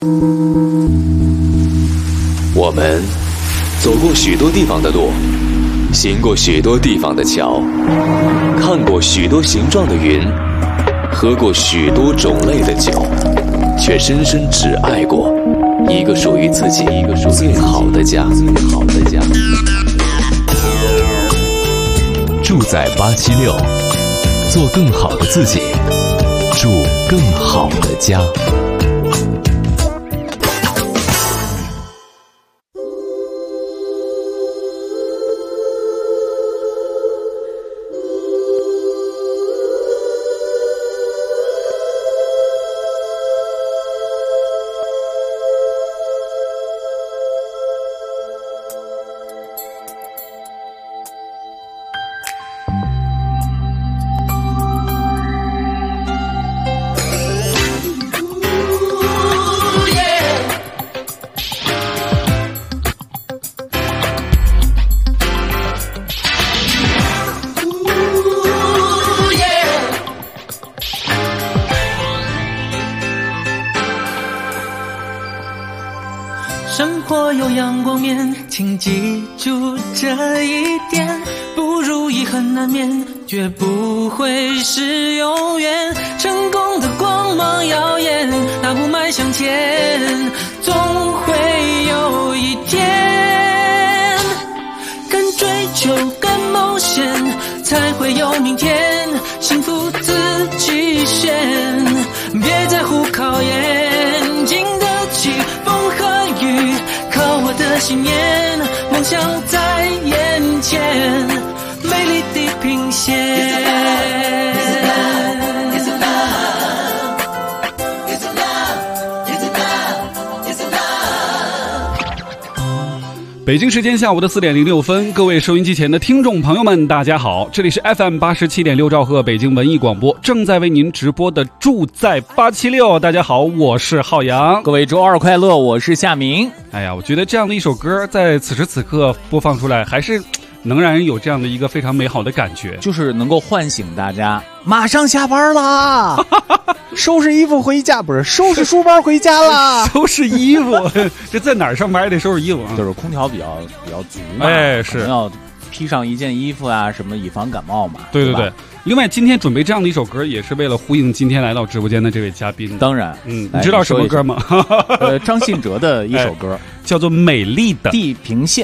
我们走过许多地方的路，行过许多地方的桥，看过许多形状的云，喝过许多种类的酒，却深深只爱过一个属于自己最好的家。住在876，做更好的自己，住更好的家。 生活有阳光面，请记住这一点，不如意很难免，绝不会是永远。成功的光芒耀眼，大步迈向前，总会有一天。敢追求，敢冒险，才会有明天。幸福自己选，别在乎考验，经得起风和雨，靠我的信念，梦想在眼前，美丽地平线。 北京时间下午的4点06分，各位收音机前的听众朋友们，大家好，这里是 FM 87.6兆赫北京文艺广播，正在为您直播的住在876。大家好，我是浩洋， 各位周二快乐，我是夏明。 哎呀，我觉得这样的一首歌在此时此刻播放出来，还是能让人有这样的一个非常美好的感觉， 就是能够唤醒大家，马上下班啦，收拾衣服回家，不是收拾书包回家啦， 收拾衣服，这在哪儿上班也得收拾衣服啊？ 就是空调比较足嘛， 哎，是要披上一件衣服啊，什么以防感冒嘛。 对对对。另外，今天准备这样的一首歌，也是为了呼应今天来到直播间的这位嘉宾。 当然， 你知道什么歌吗？ 张信哲的一首歌， 叫做《美丽的地平线》。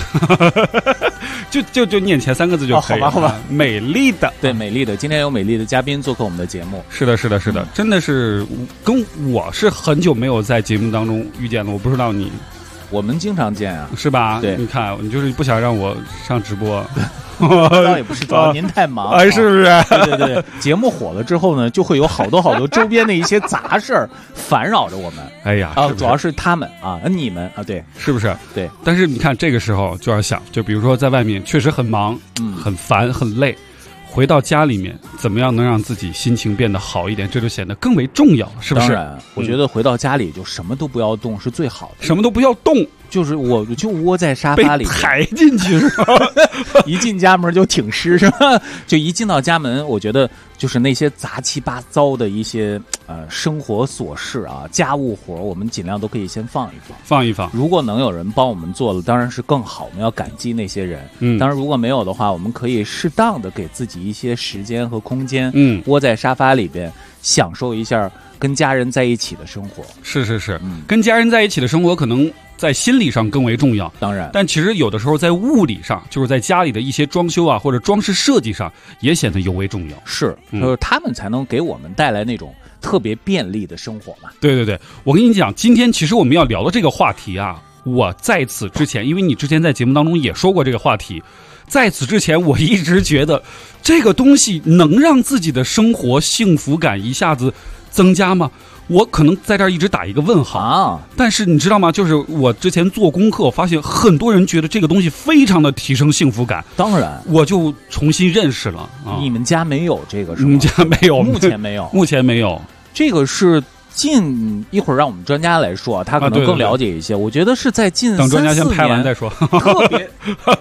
就念前3个字就可以了。 好吧， 美丽的， 对，美丽的。今天有美丽的嘉宾做客我们的节目。 是的，真的是跟我是很久没有在节目当中遇见了。我不知道你， 我们经常见啊， 是吧？ 对， 你看，你就是不想让我上直播。 倒也不是，主要您太忙， 是不是？ 对，节目火了之后呢，就会有好多周边的一些杂事儿烦扰着我们。 哎呀， 主要是他们啊，你们啊，对， 是不是？ 对。 但是你看，这个时候就要想，就比如说在外面确实很忙，很烦，很累。回到家里面，怎么样能让自己心情变得好一点？这就显得更为重要，是不是？ 当然，我觉得回到家里就什么都不要动是最好的。 什么都不要动， 就是我就窝在沙发里， 被抬进去是吧？ 一进家门就挺尸是吧？就一进到家门，我觉得就是那些杂七八糟的一些生活琐事啊、家务活，我们尽量都可以先放一放。如果能有人帮我们做了，当然是更好，我们要感激那些人。当然如果没有的话，我们可以适当的给自己一些时间和空间，窝在沙发里边享受一下跟家人在一起的生活。 是，跟家人在一起的生活可能在心理上更为重要， 当然， 但其实有的时候在物理上，就是在家里的一些装修啊或者装饰设计上，也显得尤为重要。 是，就是他们才能给我们带来那种特别便利的生活嘛。 对，我跟你讲，今天其实我们要聊的这个话题啊，我在此之前，因为你之前在节目当中也说过这个话题，在此之前我一直觉得这个东西能让自己的生活幸福感一下子增加吗？我可能在这儿一直打一个问号啊！ 但是你知道吗？就是我之前做功课，发现很多人觉得这个东西非常的提升幸福感。 当然， 我就重新认识了啊！ 你们家没有这个是吗？ 我们家没有， 目前没有， 目前没有。 这个是近一会儿让我们专家来说，他可能更了解一些。我觉得是在近等专家先拍完再说。 特别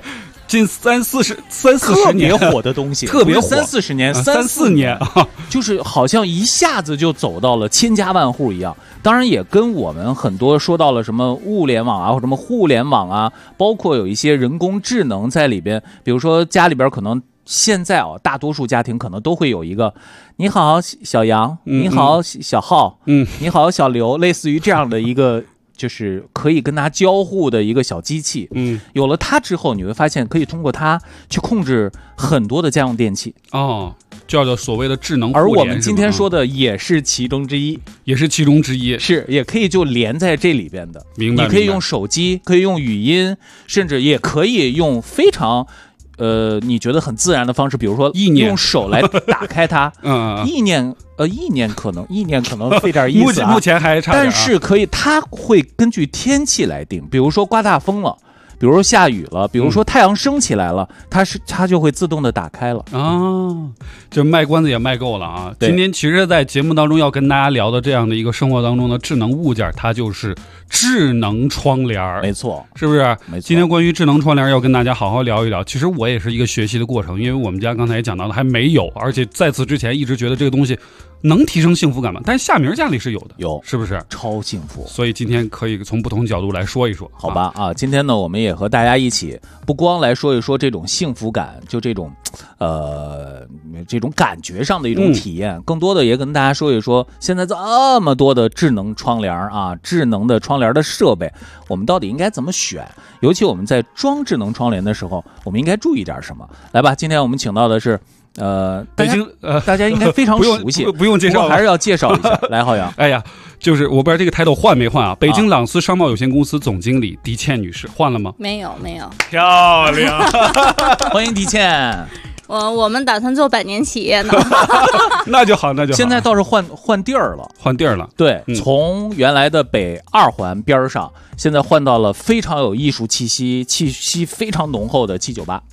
近三四十年特别火的东西， 特别火 30-40年 ，3-4年啊， 就是好像一下子就走到了千家万户一样。当然也跟我们很多说到了什么物联网啊，或者什么互联网啊，包括有一些人工智能在里边。比如说家里边可能现在大多数家庭可能都会有一个你好小杨，你好小浩，你好小刘，类似于这样的一个就是可以跟他交互的一个小机器。有了它之后，你会发现可以通过它去控制很多的家用电器。 叫做所谓的智能互联。 而我们今天说的也是其中之一，是也可以就连在这里边的。 明白。 你可以用手机，可以用语音，甚至也可以用非常你觉得很自然的方式，比如说用手来打开它。意念可能费点意思目前还差点， 但是可以，它会根据天气来定，比如说刮大风了，比如说下雨了，比如说太阳升起来了，它就会自动的打开了。 这卖关子也卖够了啊！今天其实在节目当中要跟大家聊的这样的一个生活当中的智能物件，它就是智能窗帘。 没错， 是不是？ 没错。 今天关于智能窗帘要跟大家好好聊一聊。其实我也是一个学习的过程，因为我们家刚才也讲到了还没有，而且在此之前一直觉得这个东西能提升幸福感吗？但是夏明家里是有的，是不是？ 超幸福。 所以今天可以从不同角度来说一说， 好吧？今天呢，我们也和大家一起，不光来说一说这种幸福感，就这种这种感觉上的一种体验，更多的也跟大家说一说，现在这么多的智能窗帘智能的窗帘的设备，我们到底应该怎么选？尤其我们在装智能窗帘的时候，我们应该注意点什么？来吧，今天我们请到的是北京大家应该非常熟悉， 不用介绍， 还是要介绍一下。来，浩洋， 哎呀，就是我不知道这个抬头换没换啊？北京朗思商贸有限公司总经理狄倩女士换了吗？ 没有， 漂亮， 欢迎狄倩。 我们打算做100年企业呢。 那就好。 现在倒是换地儿了，对，从原来的北2环边上，现在换到了非常有艺术气息非常浓厚的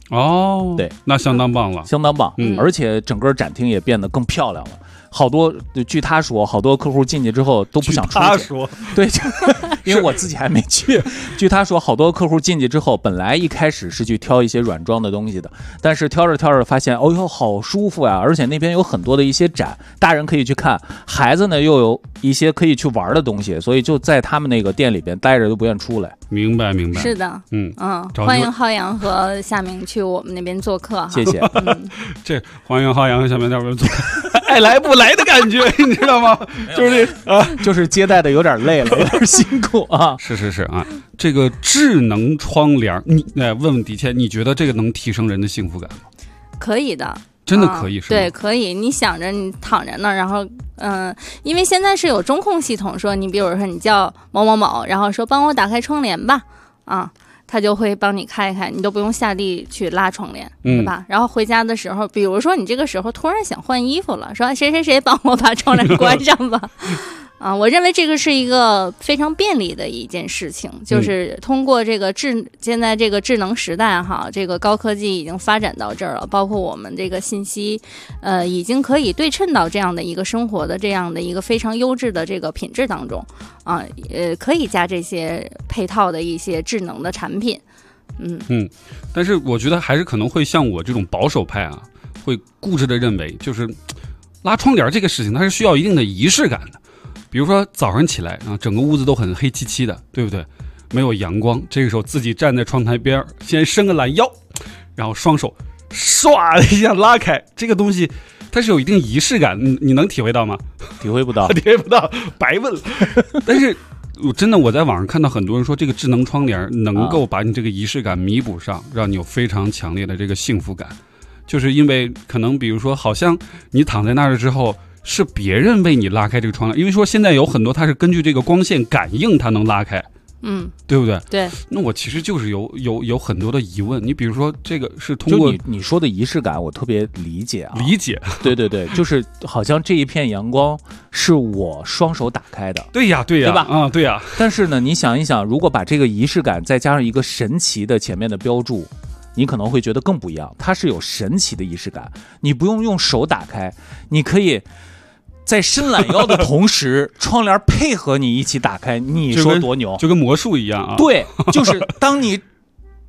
798。对， 那相当棒了， 相当棒。而且整个展厅也变得更漂亮了。好多，据他说，好多客户进去之后都不想出去。 他说， 对，因为我自己还没去。据他说，好多客户进去之后，本来一开始是去挑一些软装的东西的，但是挑着发现，哦哟，好舒服呀！而且那边有很多的一些展，大人可以去看，孩子呢又有一些可以去玩的东西，所以就在他们那个店里边待着都不愿出来。 明白。 是的，欢迎浩洋和夏明去我们那边做客哈。 谢谢。 这欢迎浩洋和夏明那边做客。爱来不来的感觉，你知道吗？就是就是接待的有点累了，有点辛苦啊。 是啊，这个智能窗帘，你问问狄倩，你觉得这个能提升人的幸福感吗？ 可以的， 真的可以，是吗？ 对，可以。你想着你躺着呢，然后因为现在是有中控系统，说你比如说你叫某某某，然后说帮我打开窗帘吧，他就会帮你开开，你都不用下地去拉窗帘，对吧？然后回家的时候，比如说你这个时候突然想换衣服了，说谁帮我把窗帘关上吧。我认为这个是一个非常便利的一件事情，就是通过这个现在这个智能时代这个高科技已经发展到这儿了，包括我们这个信息，已经可以对称到这样的一个生活的这样的一个非常优质的这个品质当中，可以加这些配套的一些智能的产品， 但是我觉得还是可能会像我这种保守派会固执的认为，就是拉窗帘这个事情，它是需要一定的仪式感的。比如说早上起来整个屋子都很黑漆漆的，对不对？没有阳光，这个时候自己站在窗台边，先伸个懒腰，然后双手唰的一下拉开，这个东西它是有一定仪式感，你能体会到吗？ 体会不到， 白问了。但是我在网上看到很多人说，这个智能窗帘能够把你这个仪式感弥补上，让你有非常强烈的这个幸福感，就是因为可能比如说，好像你躺在那儿之后，是别人为你拉开这个窗帘，因为说现在有很多它是根据这个光线感应它能拉开，对不对？ 对。 那我其实就是有很多的疑问，你比如说这个是通过你说的仪式感，我特别理解。 对， 就是好像这一片阳光是我双手打开的。 对呀， 对吧？ 对呀。 但是呢，你想一想，如果把这个仪式感再加上一个神奇的前面的标注，你可能会觉得更不一样。它是有神奇的仪式感，你不用手打开，你可以在伸懒腰的同时，窗帘配合你一起打开，你说多牛？ 就跟魔术一样啊！ 对，就是当你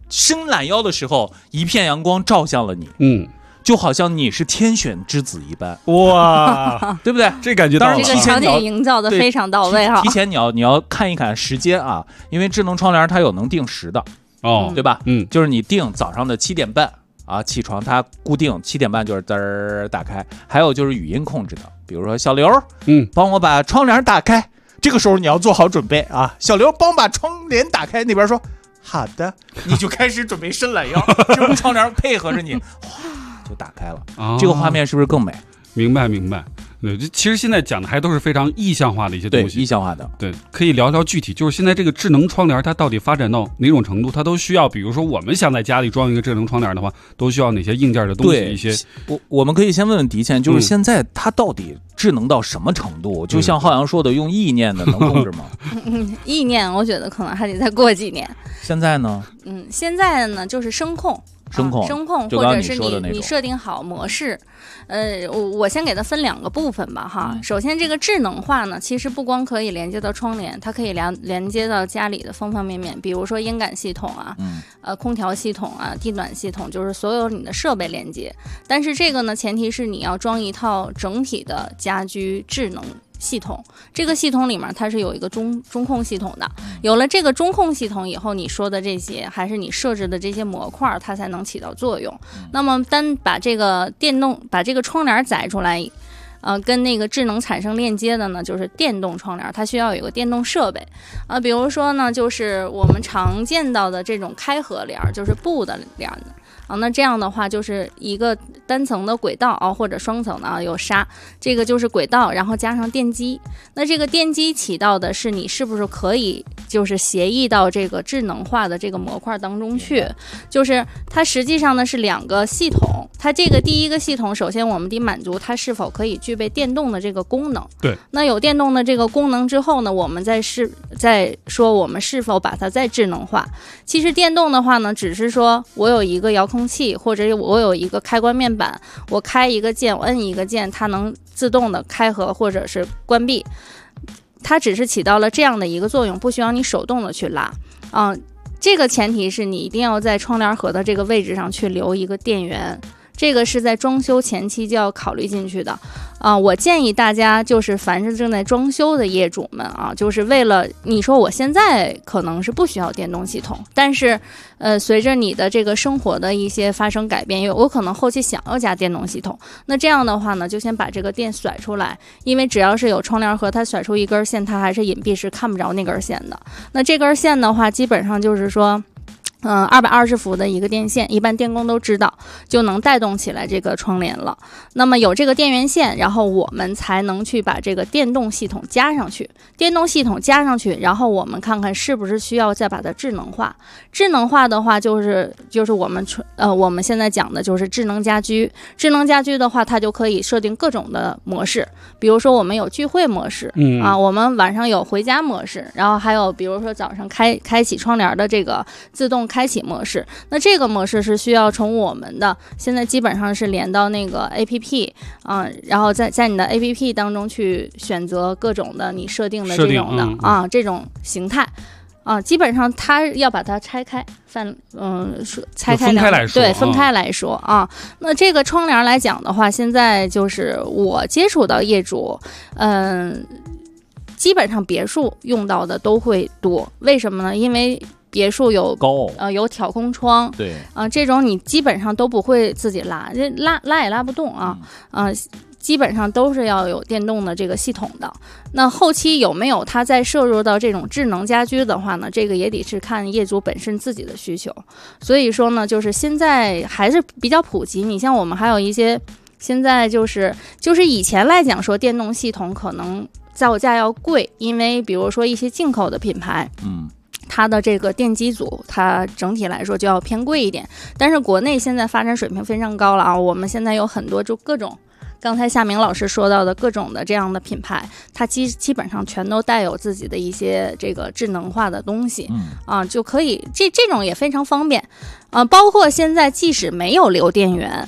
伸懒腰的时候，一片阳光照向了你，就好像你是天选之子一般， 哇， 对不对？ 这感觉到了。 这个场景营造的非常到位哈。 提前你要看一看时间啊，因为智能窗帘它有能定时的，对吧？就是你定早上的7点半啊起床，它固定7点半就是滋儿打开。还有就是语音控制的，比如说小刘，帮我把窗帘打开。这个时候你要做好准备啊，小刘帮我把窗帘打开，那边说好的，你就开始准备伸懒腰，这种窗帘配合着你，哗就打开了。这个画面是不是更美？ 明白。对，其实现在讲的还都是非常意象化的一些东西， 意象化的。 对，可以聊聊具体，就是现在这个智能窗帘它到底发展到哪种程度？它都需要，比如说我们想在家里装一个智能窗帘的话，都需要哪些硬件的东西？一些我们可以先问问迪倩，就是现在它到底智能到什么程度？就像浩洋说的，用意念的能控制吗？ 意念我觉得可能还得再过几年。 现在呢？ 现在呢就是声控，或者是你设定好模式。我先给它分2个部分吧哈。首先这个智能化呢，其实不光可以连接到窗帘，它可以连接到家里的方方面面，比如说音感系统啊，空调系统啊，地暖系统，就是所有你的设备连接。但是这个呢，前提是你要装一套整体的家居智能系统，这个系统里面它是有一个中控系统的，有了这个中控系统以后，你说的这些还是你设置的这些模块，它才能起到作用。那么单把这个把这个窗帘载出来，跟那个智能产生链接的呢，就是电动窗帘，它需要有一个电动设备比如说呢，就是我们常见到的这种开合帘，就是布的帘的。那这样的话就是一个单层的轨道或者双层的有纱，这个就是轨道，然后加上电机。那这个电机起到的是你是不是可以就是协议到这个智能化的这个模块当中去，就是它实际上呢是2个系统。它这个第一个系统，首先我们得满足它是否可以具备电动的这个功能。 对， 那有电动的这个功能之后呢，我们再说我们是否把它再智能化。其实电动的话呢，只是说我有一个遥控器，或者我有一个开关面板，我开一个键，我摁一个键，它能自动的开合或者是关闭，它只是起到了这样的一个作用，不需要你手动的去拉这个前提是你一定要在窗帘盒的这个位置上去留一个电源，这个是在装修前期就要考虑进去的我建议大家就是凡是正在装修的业主们就是为了你说我现在可能是不需要电动系统，但是随着你的这个生活的一些发生改变，我可能后期想要加电动系统，那这样的话呢，就先把这个电甩出来，因为只要是有窗帘盒，它甩出一根线，它还是隐蔽是看不着那根线的。那这根线的话，基本上就是说220伏的一个电线，一般电工都知道，就能带动起来这个窗帘了。那么有这个电源线，然后我们才能去把这个电动系统加上去。电动系统加上去，然后我们看看是不是需要再把它智能化。智能化的话，就是我们现在讲的就是智能家居。智能家居的话，它就可以设定各种的模式，比如说我们有聚会模式，我们晚上有回家模式，然后还有比如说早上开启窗帘的这个自动开启模式。那这个模式是需要从我们的现在基本上是连到那个 APP 然后在你的 APP 当中去选择各种的你设定的这种的这种形态基本上它要把它拆开拆开分开来说， 对，分开来说那这个窗帘来讲的话，现在就是我接触到业主基本上别墅用到的都会多，为什么呢？因为别墅有有挑空窗， 对这种你基本上都不会自己拉也拉不动基本上都是要有电动的这个系统的。那后期有没有它再摄入到这种智能家居的话呢，这个也得是看业主本身自己的需求。所以说呢，就是现在还是比较普及。你像我们还有一些现在就是以前来讲说电动系统可能造价要贵，因为比如说一些进口的品牌它的这个电机组它整体来说就要偏贵一点，但是国内现在发展水平非常高了我们现在有很多就各种刚才夏明老师说到的各种的这样的品牌，它基本上全都带有自己的一些这个智能化的东西就可以这种也非常方便包括现在即使没有留电源，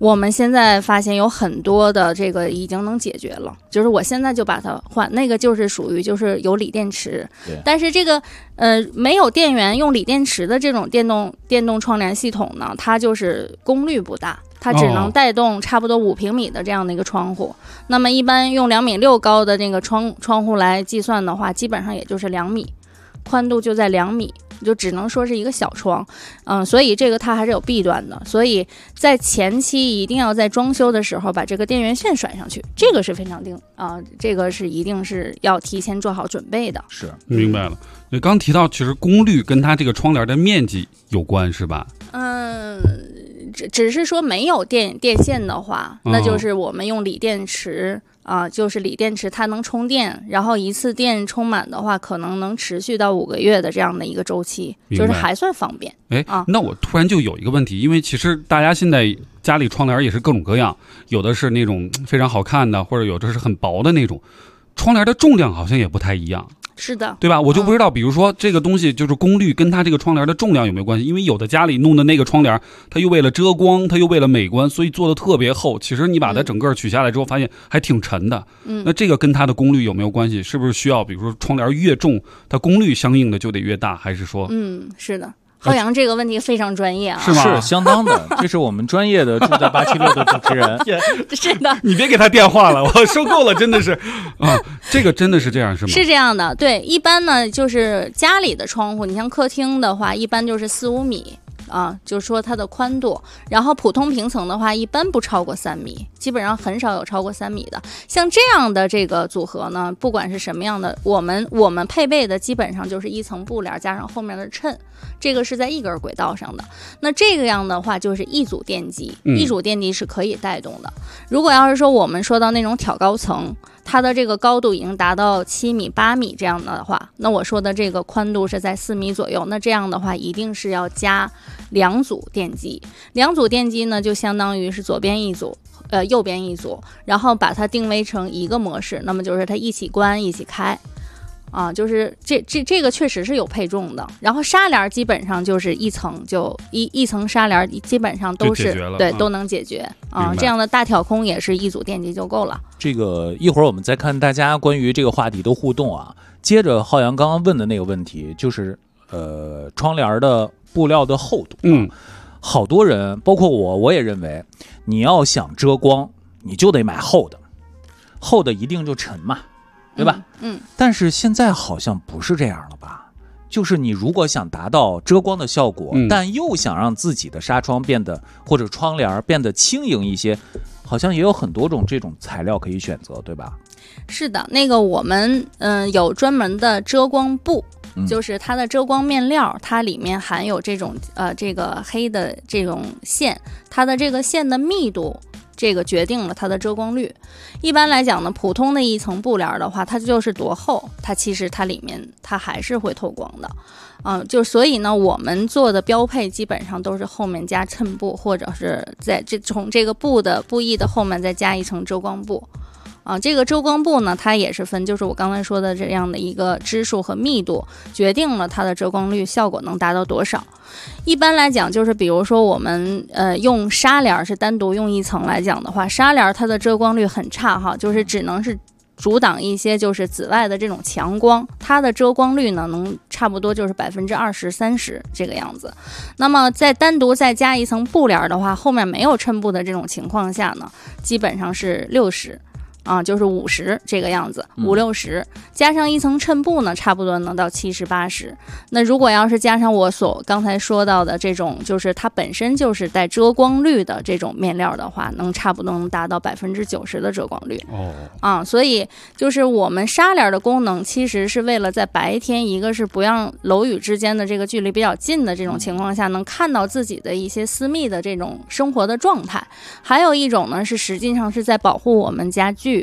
我们现在发现有很多的这个已经能解决了，就是我现在就把它换，那个就是属于就是有锂电池，但是这个没有电源用锂电池的这种电动窗帘系统呢，它就是功率不大，它只能带动差不多5平米的这样的一个窗户。那么一般用2.6米高的那个窗户来计算的话，基本上也就是2米，宽度就在2米。就只能说是一个小窗，所以这个它还是有弊端的，所以在前期一定要在装修的时候把这个电源线甩上去，这个是非常这个是一定是要提前做好准备的。 是， 明白了。你刚提到其实功率跟它这个窗帘的面积有关是吧？ 只是说没有电线的话，那就是我们用锂电池。就是锂电池它能充电，然后一次电充满的话，可能能持续到5个月的这样的一个周期，就是还算方便。 那我突然就有一个问题，因为其实大家现在家里窗帘也是各种各样，有的是那种非常好看的，或者有的是很薄的那种，窗帘的重量好像也不太一样。 是的， 对吧？我就不知道，比如说这个东西就是功率跟它这个窗帘的重量有没有关系？因为有的家里弄的那个窗帘，它又为了遮光，它又为了美观，所以做的特别厚。其实你把它整个取下来之后，发现还挺沉的。那这个跟它的功率有没有关系？是不是需要，比如说窗帘越重，它功率相应的就得越大？还是说？ 是的。浩洋这个问题非常专业啊， 是吗？ 是相当的，这是我们专业的住在876的主持人。 是的， 你别给他电话了，我受够了，真的是这个真的是这样是吗？ 是这样的，对，一般呢就是家里的窗户，你像客厅的话，一般就是4-5米。就是说它的宽度，然后普通平层的话，一般不超过3米，基本上很少有超过3米的。像这样的这个组合呢，不管是什么样的，我们配备的基本上就是一层布帘加上后面的衬，这个是在一根轨道上的。那这个样的话就是一组电机，一组电机是可以带动的。如果要是说我们说到那种挑高层，它的这个高度已经达到7米、8米这样的话，那我说的这个宽度是在4米左右，那这样的话一定是要加2组电机。2组电机呢，就相当于是左边一组，右边一组，然后把它定位成一个模式，那么就是它一起关一起开。就是这个确实是有配重的，然后纱帘基本上就是一层就一层纱帘基本上都是对都能解决这样的大挑空也是一组电机就够了。 这个一会儿我们再看大家关于这个话题的互动啊。接着浩洋刚刚问的那个问题，就是窗帘的布料的厚度。好多人包括我也认为，你要想遮光，你就得买厚的，厚的一定就沉嘛。对吧？但是现在好像不是这样了吧？就是你如果想达到遮光的效果，但又想让自己的纱窗变得或者窗帘变得轻盈一些，好像也有很多种这种材料可以选择，对吧？ 是的，那个我们有专门的遮光布，就是它的遮光面料，它里面含有这种这个黑的这种线，它的这个线的密度。这个决定了它的遮光率。一般来讲呢，普通的一层布帘的话，它就是多厚，它其实它里面它还是会透光的，就所以呢，我们做的标配基本上都是后面加衬布，或者是在从这个布艺的后面再加一层遮光布。这个遮光布呢，它也是分，就是我刚才说的这样的一个支数和密度，决定了它的遮光率效果能达到多少。一般来讲，就是比如说我们用纱帘是单独用一层来讲的话，纱帘它的遮光率很差哈，就是只能是阻挡一些就是紫外的这种强光，它的遮光率呢能差不多就是20%-30%这个样子。那么再单独再加一层布帘的话，后面没有衬布的这种情况下呢，基本上是60%。就是50这个样子，50-60，加上一层衬布呢，差不多能到70-80。那如果要是加上我刚才说到的这种，就是它本身就是带遮光率的这种面料的话，差不多能达到90%的遮光率。所以就是我们纱帘的功能，其实是为了在白天，一个是不让楼宇之间的这个距离比较近的这种情况下，能看到自己的一些私密的这种生活的状态；还有一种呢，是实际上是在保护我们家具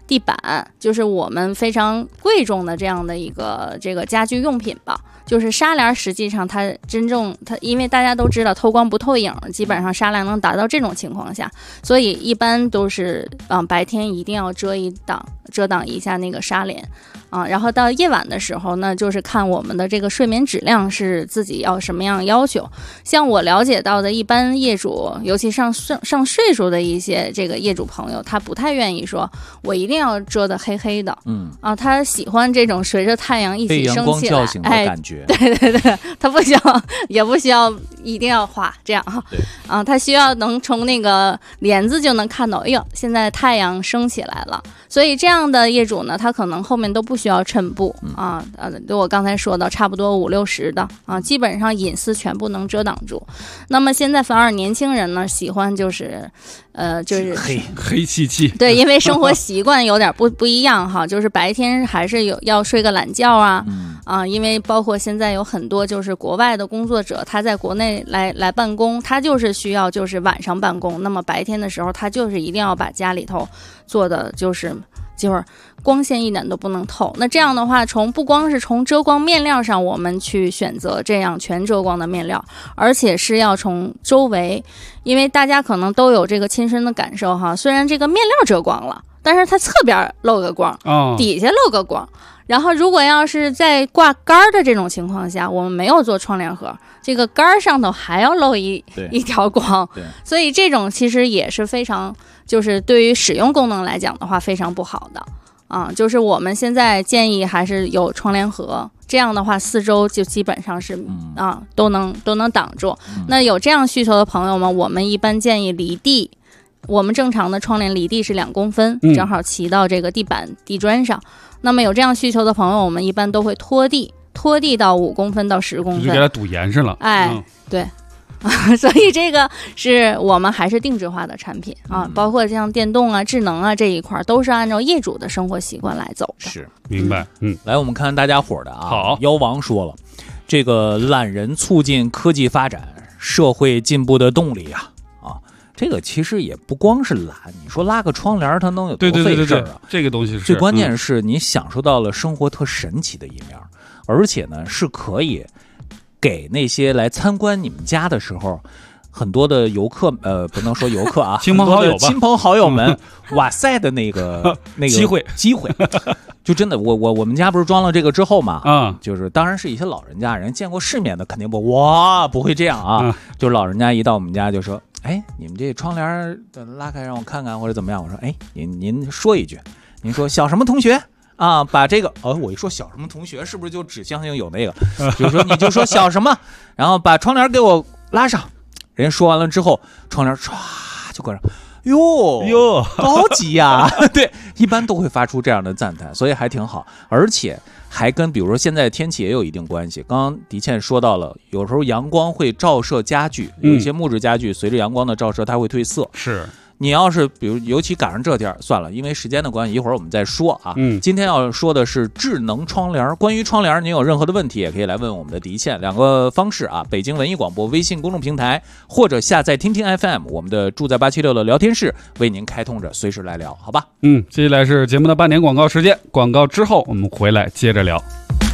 地板，就是我们非常贵重的这样的一个这个家居用品吧。就是纱帘，实际上它因为大家都知道透光不透影，基本上纱帘能达到这种情况下，所以一般都是白天一定要遮挡一下那个纱帘啊，然后到夜晚的时候呢，就是看我们的这个睡眠质量是自己要什么样要求。像我了解到的，一般业主，尤其上岁数的一些这个业主朋友，他不太愿意说我一定要遮得黑黑的，他喜欢这种随着太阳一起升起来， 被阳光叫醒的感觉。 对，他不需要，也不需要一定要画这样哈，他需要能从那个帘子就能看到，哎呦，现在太阳升起来了。所以这样的业主呢，他可能后面都不需要衬布就我刚才说到差不多50-60的基本上隐私全部能遮挡住。那么现在反而年轻人呢，喜欢就是黑漆漆， 对，因为生活习惯有点不一样哈，就是白天还是要睡个懒觉因为包括现在有很多就是国外的工作者，他在国内来办公，他就是需要就是晚上办公，那么白天的时候他就是一定要把家里头做的就是光线一点都不能透。那这样的话，不光是从遮光面料上我们去选择这样全遮光的面料，而且是要从周围，因为大家可能都有这个亲身的感受哈，虽然这个面料遮光了，但是它侧边漏个光，底下漏个光。然后如果要是在挂杆的这种情况下，我们没有做窗帘盒，这个杆上头还要漏一条光，所以这种其实也是非常，就是对于使用功能来讲的话非常不好的就是我们现在建议还是有窗帘盒，这样的话4周就基本上是都能挡住。那有这样需求的朋友们，我们一般建议离地，我们正常的窗帘离地是2公分，正好齐到这个地砖上。那么有这样需求的朋友，我们一般都会拖地到5公分到10公分， 就给它堵严实了。 对所以这个是我们还是定制化的产品包括像电动智能这一块都是按照业主的生活习惯来走的。 是， 明白。 来，我们看大家伙的好， 妖王说了，这个懒人促进科技发展、社会进步的动力这个其实也不光是懒，你说拉个窗帘它能有多费事啊？ 这个东西是最关键是你享受到了生活特神奇的一面，而且呢是可以给那些来参观你们家的时候，很多的游客不能说游客亲朋好友吧， 亲朋好友们哇塞的那个机会，就真的我们家不是装了这个之后嘛，就是当然是一些老人家，人见过世面的肯定不会这样就是老人家一到我们家就说，哎，你们这窗帘拉开让我看看或者怎么样，我说哎，您说一句，您说小什么同学把这个我一说小什么同学是不是就指向性有那个比如说你就说小什么，然后把窗帘给我拉上，人说完了之后窗帘唰就关上，哟高级呀对，一般都会发出这样的赞叹，所以还挺好，而且还跟比如说现在天气也有一定关系。刚刚迪倩说到了，有时候阳光会照射家具，有一些木质家具随着阳光的照射它会褪色， 是你要是比如尤其赶上这天，算了，因为时间的关系，一会儿我们再说今天要说的是智能窗帘。关于窗帘，您有任何的问题也可以来问我们的迪倩。2个方式北京文艺广播微信公众平台，或者下载听听 FM， 我们的住在876的聊天室为您开通着，随时来聊，好吧？ 接下来是节目的半点广告时间，广告之后我们回来接着聊。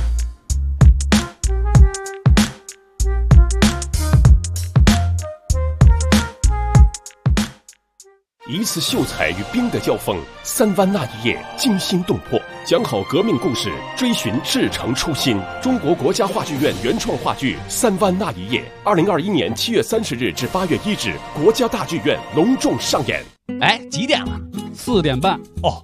一次秀才与兵的交锋，3湾那一夜惊心动魄，讲好革命故事，追寻至诚初心。中国国家话剧院原创话剧《3湾那一夜》，2021年7月30日至8月1日，国家大剧院隆重上演。 哎，几点了 ？4点半。 哦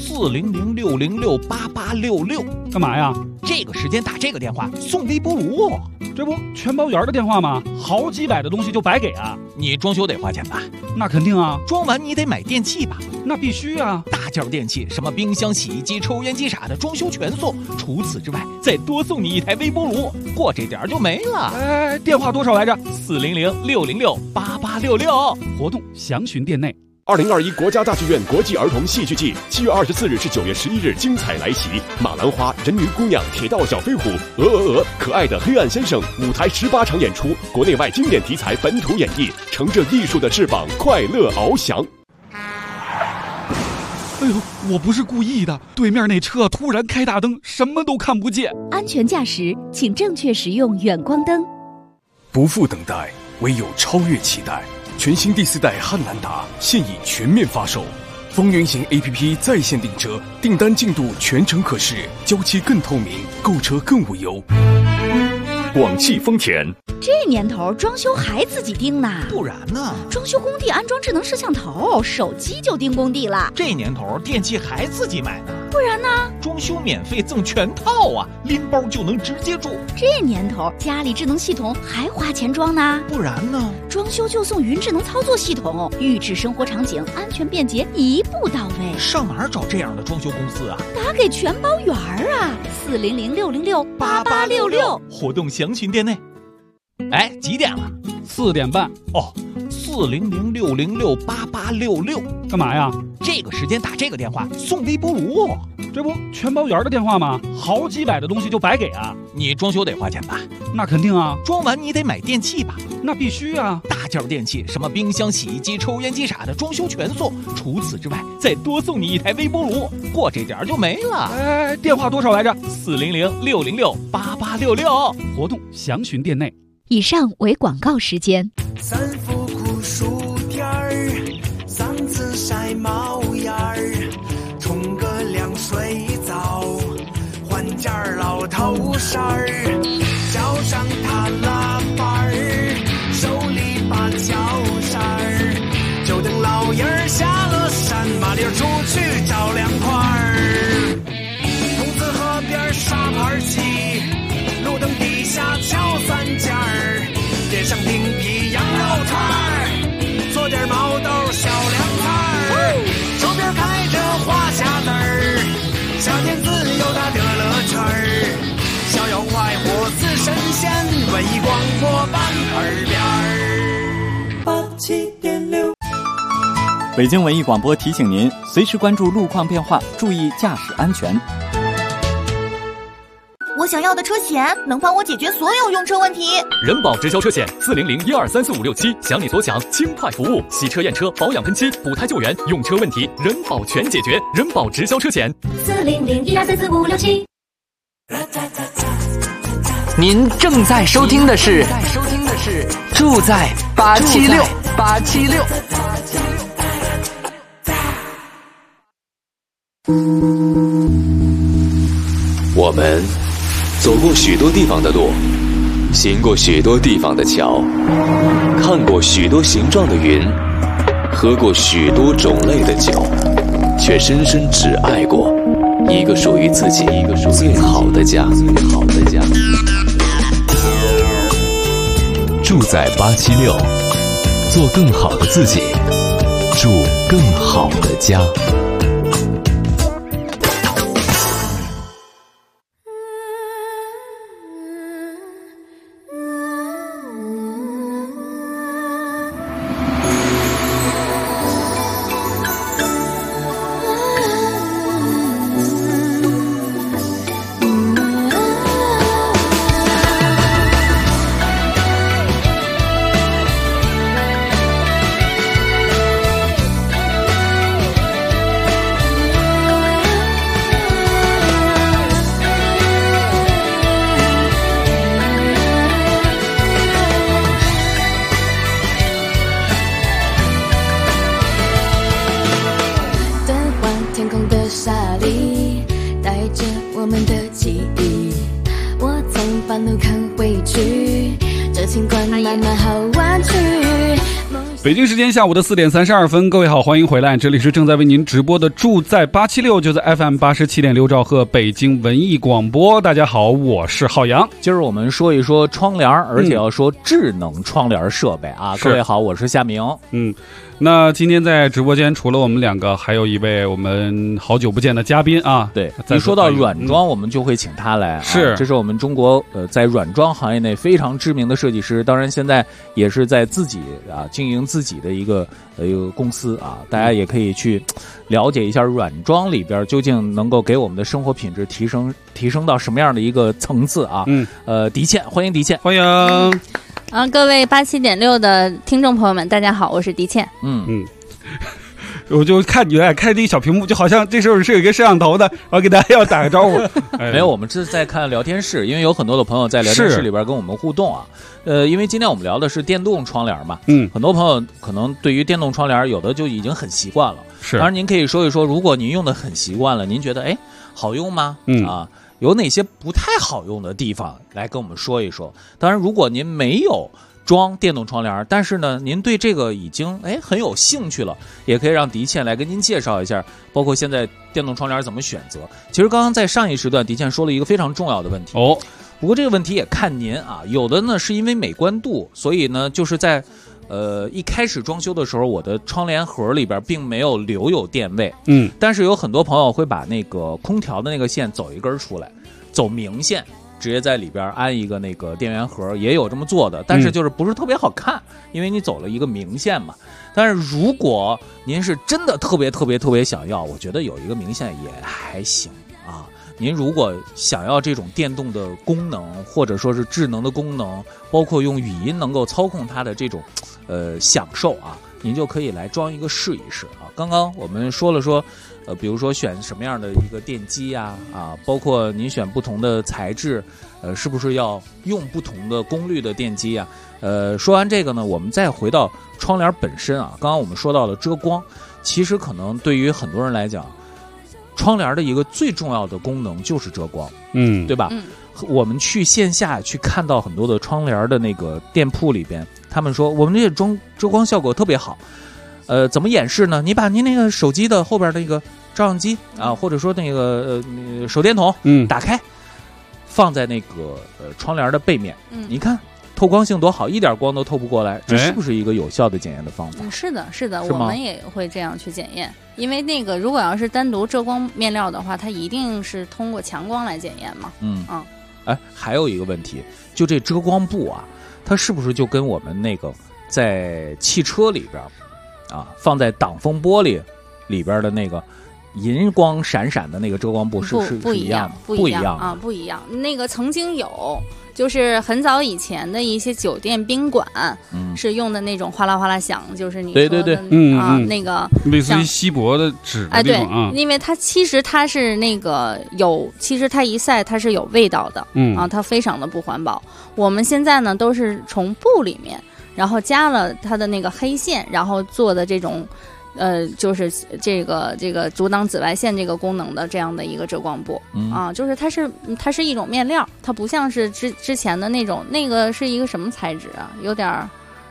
，400-606-8866， 干嘛呀？ 这个时间打这个电话送微波炉， 这不全包圆的电话吗？好几百的东西就白给啊！ 你装修得花钱吧？ 那肯定啊！ 装完你得买电器吧？ 那必须啊！ 大件电器，什么冰箱、洗衣机、抽烟机啥的，装修全送。除此之外，再多送你1台微波炉，过这点就没了。 哎，电话多少来着 ？400-606-8866， 活动详询店内。 2021国家大剧院国际儿童戏剧季7月24日至9月11日精彩来袭，马兰花、人鱼姑娘、铁道小飞虎、可爱的黑暗先生，舞台18场演出，国内外经典题材本土演绎，乘着艺术的翅膀，快乐翱翔。 哎呦，我不是故意的，对面那车突然开大灯，什么都看不见。 安全驾驶，请正确使用远光灯。 不负等待，唯有超越期待。全新第4代汉兰达现已全面发售，风云行 APP 在线订车，订单进度全程可视，交期更透明，购车更无忧。广汽丰田， 这年头装修还自己盯呢？ 不然呢？ 装修工地安装智能摄像头，手机就盯工地了。 这年头电器还自己买呢？ 不然呢？ 装修免费赠全套啊，拎包就能直接住。 这年头家里智能系统还花钱装呢？ 不然呢？ 装修就送云智能操作系统，预制生活场景，安全便捷，一步到位。 上哪儿找这样的装修公司啊？ 打给全包圆啊，400-606-8866， 活动详询店内。哎，几点了 ？4点半。 哦，400-606-8866， 干嘛呀？ 这个时间打这个电话送微波炉， 这不全包圆的电话吗？好几百的东西就白给啊！ 你装修得花钱吧？ 那肯定啊。 装完你得买电器吧？ 那必须啊。 大件电器，什么冰箱、洗衣机、抽烟机啥的，装修全送。除此之外，再多送你一台微波炉，过这点就没了。 哎，电话多少来着 ？400-606-8866， 活动详询店内。 以上为广告时间。 3伏酷暑天儿，3次晒猫眼儿，冲个凉水澡，换件老头衫儿，脚上踏拉板儿，手里把脚扇儿，就等老爷儿下了山，麻溜出去找凉快儿。公子河边沙盘棋，路灯底下敲3件儿，点上冰皮羊肉串儿，做点毛豆小凉菜儿，手边开着花匣子儿，夏天自由它的乐趣儿，逍遥快活似神仙，文艺广播伴耳边儿。87.6。 北京文艺广播提醒您，随时关注路况变化，注意驾驶安全。 我想要的车险能帮我解决所有用车问题。 人保直销车险400-1234567，想你所想，轻快服务，洗车验车、保养喷漆、补胎救援，用车问题人保全解决。人保直销车险 400-1234567。 您正在收听的是住在876。 我们走过许多地方的路，行过许多地方的桥，看过许多形状的云，喝过许多种类的酒，却深深只爱过一个属于自己最好的家。住在876，做更好的自己，住更好的家。 北京时间下午的4点32分，各位好，欢迎回来，这里是正在为您直播的住在876，就在 FM 87.6兆赫北京文艺广播。大家好，我是浩洋。 今儿我们说一说窗帘，而且要说智能窗帘设备啊。各位好，我是夏明。 那今天在直播间除了我们两个，还有一位我们好久不见的嘉宾啊。 对，一说到软装，我们就会请他来。 是， 这是我们中国在软装行业内非常知名的设计师，当然现在也是在自己经营自己的一个公司啊。大家也可以去了解一下软装里边究竟能够给我们的生活品质提升到什么样的一个层次啊。狄倩，欢迎狄倩， 欢迎。 各位87.6的听众朋友们，大家好，我是狄倩。 我就看你来看这个小屏幕，就好像这时候是有一个摄像头的，然后给大家要打个招呼。 没有，我们是在看聊天室，因为有很多的朋友在聊天室里边跟我们互动啊。因为今天我们聊的是电动窗帘嘛，很多朋友可能对于电动窗帘有的就已经很习惯了。 是， 当然您可以说一说，如果您用的很习惯了，您觉得好用吗？有哪些不太好用的地方来跟我们说一说。当然，如果您没有装电动窗帘，但是呢，您对这个已经很有兴趣了，也可以让迪倩来跟您介绍一下，包括现在电动窗帘怎么选择。其实刚刚在上一时段，迪倩说了一个非常重要的问题不过这个问题也看您啊，有的呢是因为美观度，所以呢就是在一开始装修的时候，我的窗帘盒里边并没有留有电位，但是有很多朋友会把那个空调的那个线走一根出来，走明线，直接在里边安一个那个电源盒，也有这么做的，但是就是不是特别好看，因为你走了一个明线嘛。但是如果您是真的特别想要，我觉得有一个明线也还行啊。您如果想要这种电动的功能，或者说是智能的功能，包括用语音能够操控它的这种享受啊，您就可以来装一个试一试啊。刚刚我们说了说比如说选什么样的一个电机啊，包括您选不同的材质，是不是要用不同的功率的电机啊？说完这个呢，我们再回到窗帘本身啊。刚刚我们说到了遮光，其实可能对于很多人来讲，窗帘的一个最重要的功能就是遮光，对吧？我们去线下去看到很多的窗帘的那个店铺里边，他们说我们这遮光效果特别好。怎么演示呢？你把您那个手机的后边那个照相机啊，或者说那个手电筒，打开，放在那个窗帘的背面，你看透光性多好，一点光都透不过来，这是不是一个有效的检验的方法？ 是的，我们也会这样去检验，因为那个如果要是单独遮光面料的话，它一定是通过强光来检验嘛。 还有一个问题，就这遮光布啊，它是不是就跟我们那个在汽车里边放在挡风玻璃里边的那个银光闪闪的那个遮光布是一样的？不一样啊，不一样。那个曾经有，就是很早以前的一些酒店宾馆，是用的那种哗啦哗啦响，就是你说的对， 那个类似于锡箔的纸的那种对，因为它其实它是那个其实它一晒它是有味道的，它非常的不环保。我们现在呢都是从布里面，然后加了它的那个黑线，然后做的这种就是这个阻挡紫外线这个功能的这样的一个遮光布，就是它是一种面料，它不像是之前的那种，那个是一个什么材质啊？有点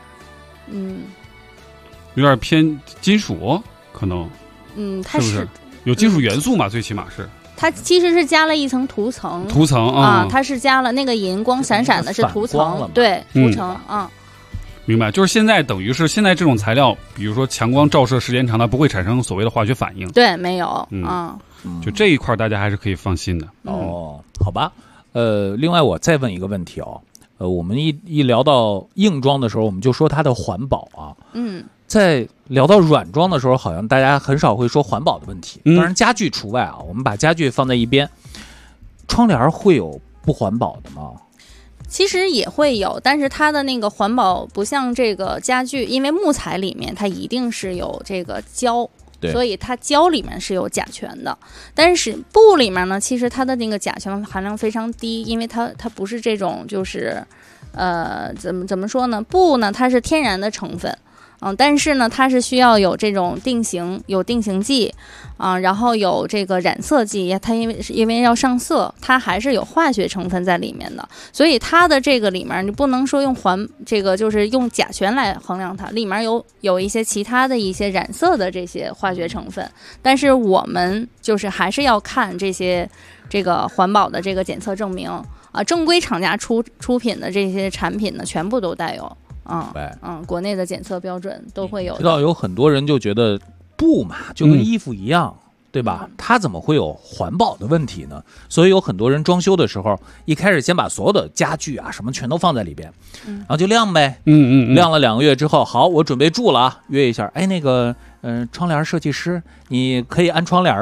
偏金属，可能它是有金属元素嘛，最起码是。 它其实是加了一层涂层它是加了那个银光闪闪的是涂层，对，涂层明白，就是现在等于是现在这种材料，比如说强光照射时间长，它不会产生所谓的化学反应。 对，没有， 就这一块大家还是可以放心的。 好吧。另外我再问一个问题我们一聊到硬装的时候，我们就说它的环保啊。在聊到软装的时候，好像大家很少会说环保的问题，当然家具除外啊。我们把家具放在一边，窗帘会有不环保的吗？ 其实也会有，但是它的那个环保不像这个家具，因为木材里面它一定是有这个胶，所以它胶里面是有甲醛的。但是布里面呢，其实它的那个甲醛含量非常低，因为它不是这种就是怎么说呢？布呢它是天然的成分。但是呢，它是需要有这种定型剂然后有这个染色剂，它因为要上色，它还是有化学成分在里面的，所以它的这个里面你不能说用这个就是用甲醛来衡量它，里面有一些其他的一些染色的这些化学成分，但是我们就是还是要看这个环保的这个检测证明正规厂家出品的这些产品呢，全部都带有。国内的检测标准都会有。知道有很多人就觉得布嘛就跟衣服一样，对吧？它怎么会有环保的问题呢？所以有很多人装修的时候，一开始先把所有的家具啊什么全都放在里边，然后就晾呗。晾了2个月之后，好，我准备住了约一下。那个窗帘设计师，你可以安窗帘了。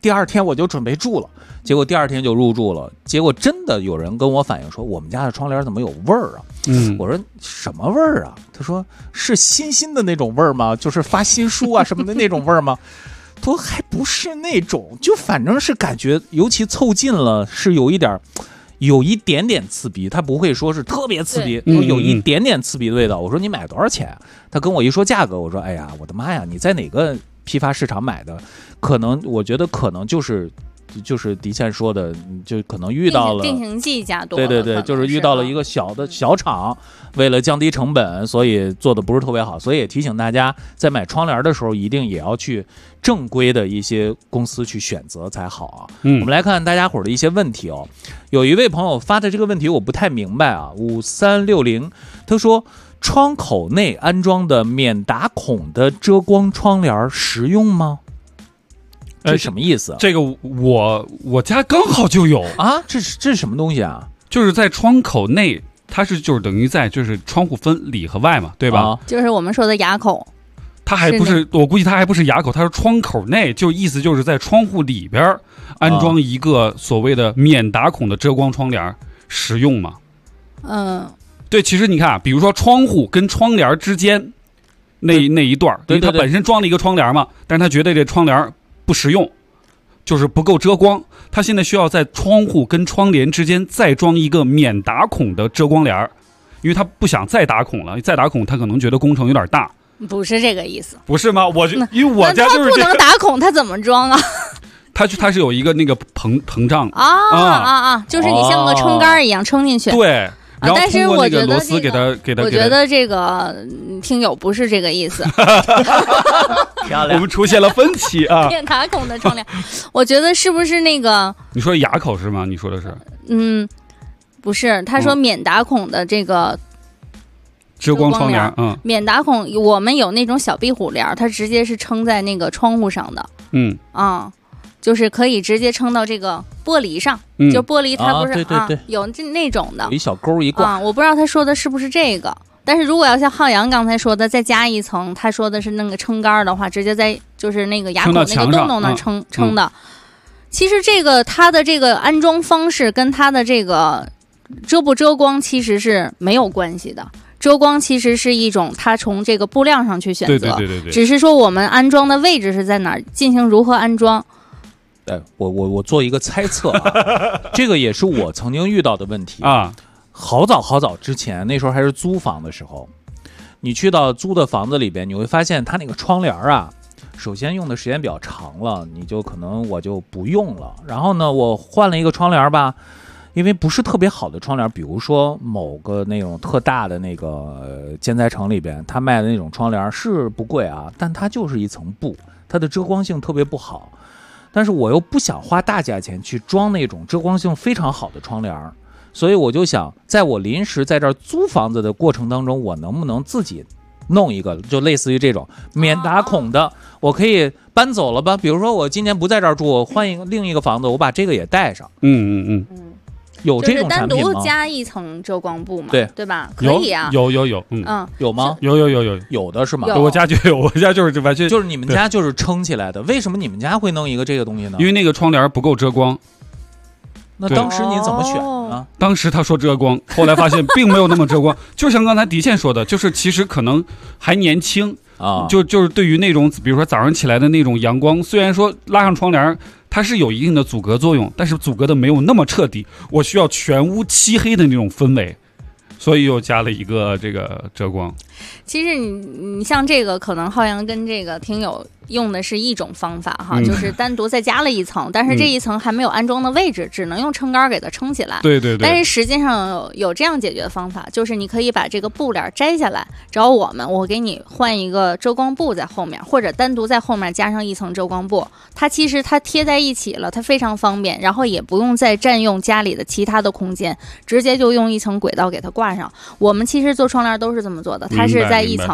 第二天我就准备住了，结果第二天就入住了。结果真的有人跟我反映说，我们家的窗帘怎么有味儿啊？我说什么味儿啊？他说是新的那种味儿吗？就是发新书啊什么的那种味儿吗？他说还不是那种，就反正是感觉，尤其凑近了是有一点点刺鼻，他不会说是特别刺鼻，有一点点刺鼻的味道。我说你买多少钱啊？他跟我一说价格，我说哎呀，我的妈呀，你在哪个批发市场买的？我觉得可能就是迪倩说的，就可能遇到了定型剂加多， 对，就是遇到了一个小厂，为了降低成本，所以做的不是特别好。所以也提醒大家，在买窗帘的时候，一定也要去正规的一些公司去选择才好啊。我们来看大家伙的一些问题哦。有一位朋友发的这个问题我不太明白啊，5360，他说窗口内安装的免打孔的遮光窗帘实用吗？这什么意思？ 这个我家刚好就有啊，这是什么东西啊？ 就是在窗口内，它就是等于在就是窗户分里和外嘛，对吧？ 就是我们说的牙口。 它还不是，我估计它还不是牙口，它是窗口内，就意思就是在窗户里边安装一个所谓的免打孔的遮光窗帘，实用吗？对，其实你看啊，比如说窗户跟窗帘之间那一段，因为它本身装了一个窗帘嘛，但是它觉得这窗帘不实用，就是不够遮光，他现在需要在窗户跟窗帘之间再装一个免打孔的遮光帘，因为他不想再打孔了，再打孔他可能觉得工程有点大。 不是这个意思。 不是吗？因为我家就是不能打孔，他怎么装啊？ 它是有一个那个膨胀就是你像个撑杆一样撑进去。 对。然后但是我觉得螺丝给它我觉得这个听友不是这个意思。 漂亮， 我们出现了分歧啊！ 免打孔的窗帘，我觉得是不是那个？ 你说牙口是吗？你说的是？ 不是，他说免打孔的这个遮光窗帘， 免打孔，我们有那种小壁虎帘，它直接是撑在那个窗户上的，就是可以直接撑到这个玻璃上，就玻璃它不是对有那种的， 有一小钩一挂我不知道他说的是不是这个。但是如果要像浩洋刚才说的再加一层，他说的是那个撑杆的话，直接在就是那个牙口那个洞洞那撑的。其实这个它的这个安装方式跟它的这个遮不遮光其实是没有关系的。遮光其实是一种它从这个布料上去选择， 对， 只是说我们安装的位置是在哪儿，进行如何安装。 我做一个猜测啊，这个也是我曾经遇到的问题啊。 好早之前，那时候还是租房的时候，你去到租的房子里边，你会发现它那个窗帘啊，首先用的时间比较长了，我就不用了。然后呢，我换了一个窗帘吧，因为不是特别好的窗帘，比如说某个那种特大的那个建材城里边，他卖的那种窗帘是不贵啊，但它就是一层布，它的遮光性特别不好。但是我又不想花大价钱去装那种遮光性非常好的窗帘，所以我就想，在我临时在这儿租房子的过程当中，我能不能自己弄一个，就类似于这种免打孔的，我可以搬走了吧？比如说我今年不在这儿住，我换另一个房子，我把这个也带上。有这种产品吗？ 就是单独加一层遮光布嘛，对吧？可以啊， 有， 有吗？有的是吗？ 我家就有，我家就是完全就是你们家就是撑起来的。为什么你们家会弄一个这个东西呢？ 因为那个窗帘不够遮光。 那当时你怎么选呢？ 当时他说遮光，后来发现并没有那么遮光。就像刚才迪倩说的，就是其实可能还年轻啊，就是对于那种比如说早上起来的那种阳光，虽然说拉上窗帘它是有一定的阻隔作用，但是阻隔的没有那么彻底，我需要全屋漆黑的那种氛围，所以又加了一个这个遮光。 其实你像这个，可能浩洋跟这个听友用的是一种方法哈，就是单独再加了一层，但是这一层还没有安装的位置，只能用撑杆给它撑起来。 对。 但是实际上有这样解决的方法，就是你可以把这个布帘摘下来，找我给你换一个遮光布在后面，或者单独在后面加上一层遮光布。它其实它贴在一起了，它非常方便，然后也不用再占用家里的其他的空间，直接就用一层轨道给它挂上。我们其实做窗帘都是这么做的，它是在一层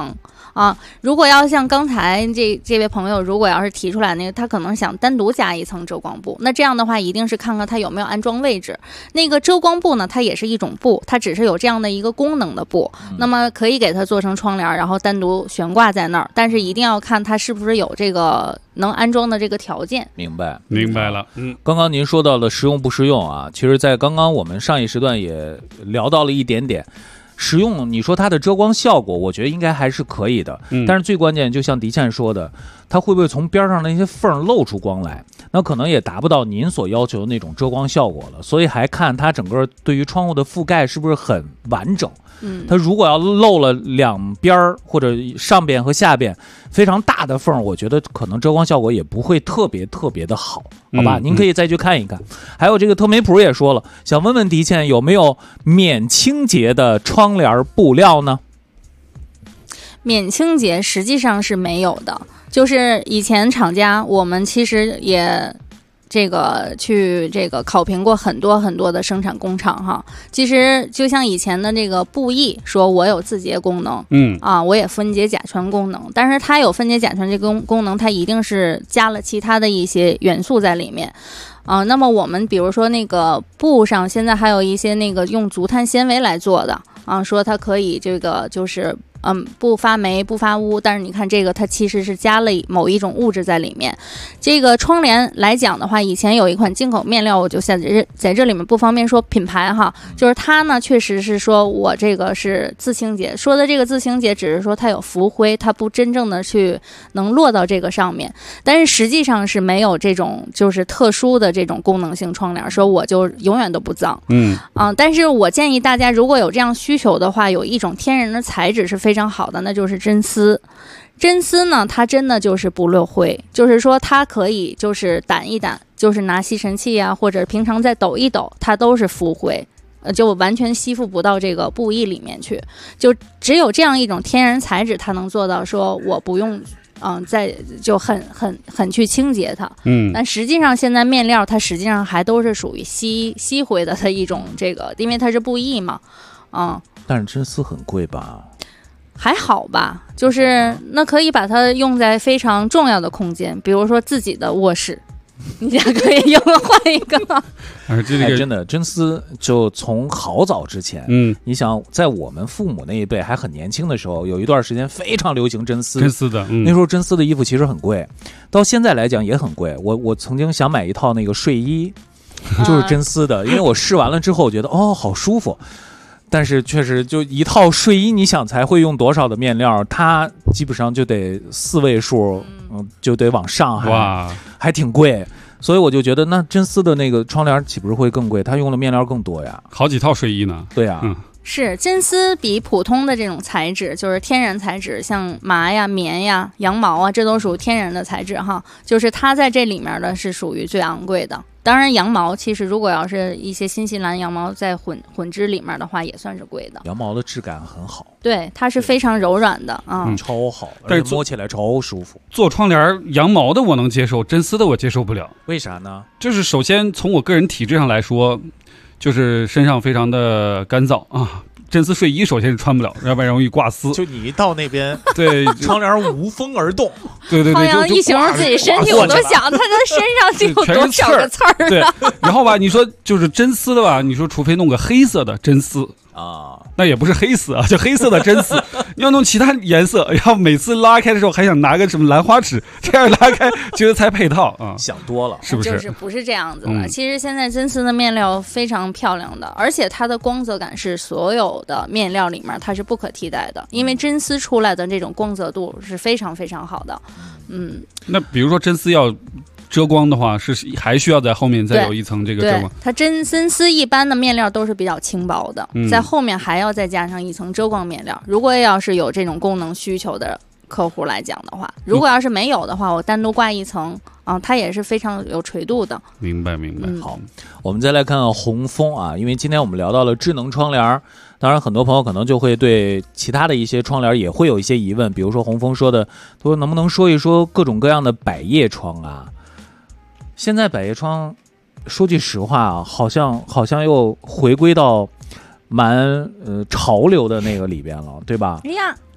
啊。如果要像刚才这位朋友，如果要是提出来那个，他可能想单独加一层遮光布，那这样的话一定是看看它有没有安装位置。那个遮光布呢，它也是一种布，它只是有这样的一个功能的布，那么可以给它做成窗帘，然后单独悬挂在那儿，但是一定要看它是不是有这个能安装的这个条件。 明白了。 刚刚您说到了实用不实用啊，其实在刚刚我们上一时段也聊到了一点点。实用，你说它的遮光效果，我觉得应该还是可以的。但是最关键，就像迪倩说的，它会不会从边上那些缝露出光来？那可能也达不到您所要求的那种遮光效果了。所以还看它整个对于窗户的覆盖是不是很完整。它如果要漏了两边或者上边和下边非常大的缝，我觉得可能遮光效果也不会特别的好，好吧？您可以再去看一看。还有这个特梅普也说了，想问问迪倩有没有免清洁的窗帘布料呢？ 免清洁实际上是没有的，就是以前厂家我们其实也去考评过很多的生产工厂哈。其实就像以前的这个布艺，说我有自洁功能，我也分解甲醛功能，但是它有分解甲醛这个功能，它一定是加了其他的一些元素在里面。那么我们比如说那个布上现在还有一些那个用竹炭纤维来做的说它可以这个就是不发霉不发污，但是你看这个它其实是加了某一种物质在里面。这个窗帘来讲的话，以前有一款进口面料，我就在这里面不方便说品牌哈，就是它呢确实是说我这个是自清洁，说的这个自清洁只是说它有浮灰，它不真正的去能落到这个上面，但是实际上是没有这种就是特殊的这种功能性窗帘，说我就永远都不脏。但是我建议大家如果有这样需求的话，有一种天然的材质是非常好的，那就是真丝。真丝呢，它真的就是不落灰，就是说它可以就是掸一掸，就是拿吸尘器啊，或者平常再抖一抖，它都是浮灰，就完全吸附不到这个布艺里面去。就只有这样一种天然材质，它能做到说我不用再就很去清洁它。但实际上现在面料它实际上还都是属于吸灰的一种这个，因为它是布艺嘛。 但是真丝很贵吧？ 还好吧，就是那可以把它用在非常重要的空间，比如说自己的卧室，你家可以用换一个。 真的真丝就从好早之前，你想在我们父母那一辈还很年轻的时候，有一段时间非常流行真丝的，那时候真丝的衣服其实很贵，到现在来讲也很贵。我曾经想买一套那个睡衣，就是真丝的，因为我试完了之后，我觉得好舒服。但是确实，就一套睡衣，你想才会用多少的面料？它基本上就得4位数，就得往上，还挺贵。所以我就觉得，那真丝的那个窗帘岂不是会更贵？它用的面料更多呀， 好几套睡衣呢。 对呀， 是真丝比普通的这种材质，就是天然材质，像麻呀、棉呀、羊毛啊，这都属于天然的材质哈。就是它在这里面的是属于最昂贵的。当然，羊毛其实如果要是一些新西兰羊毛在混织里面的话，也算是贵的。 羊毛的质感很好， 对，它是非常柔软的超好，但是摸起来超舒服。 做窗帘羊毛的我能接受，真丝的我接受不了。 为啥呢？ 就是首先从我个人体质上来说，就是身上非常的干燥啊。真丝睡衣首先是穿不了，要不然容易挂丝。 就你一到那边， 对窗帘无风而动。 对， 一形容自己身体，我都想他的身上就有多少个刺儿。 对，然后吧，你说就是真丝的吧，你说除非弄个黑色的真丝那也不是黑丝啊，就黑色的真丝。你要弄其他颜色，然后每次拉开的时候还想拿个什么兰花指，这样拉开觉得才配套想多了， 是不是？ 就是不是这样子的。其实现在真丝的面料非常漂亮的，而且它的光泽感是所有的面料里面它是不可替代的，因为真丝出来的这种光泽度是非常非常好的。 那比如说真丝要遮光的话，是还需要在后面再有一层这个遮光。 它真丝一般的面料都是比较轻薄的，在后面还要再加上一层遮光面料。如果要是有这种功能需求的客户来讲的话，如果要是没有的话，我单独挂一层它也是非常有垂度的。 明白。 好，我们再来看看红枫啊，因为今天我们聊到了智能窗帘，当然很多朋友可能就会对其他的一些窗帘也会有一些疑问，比如说红枫说的，他说能不能说一说各种各样的百叶窗啊？现在百叶窗说句实话啊，好像又回归到蛮潮流的那个里边了，对吧？ 哎呀，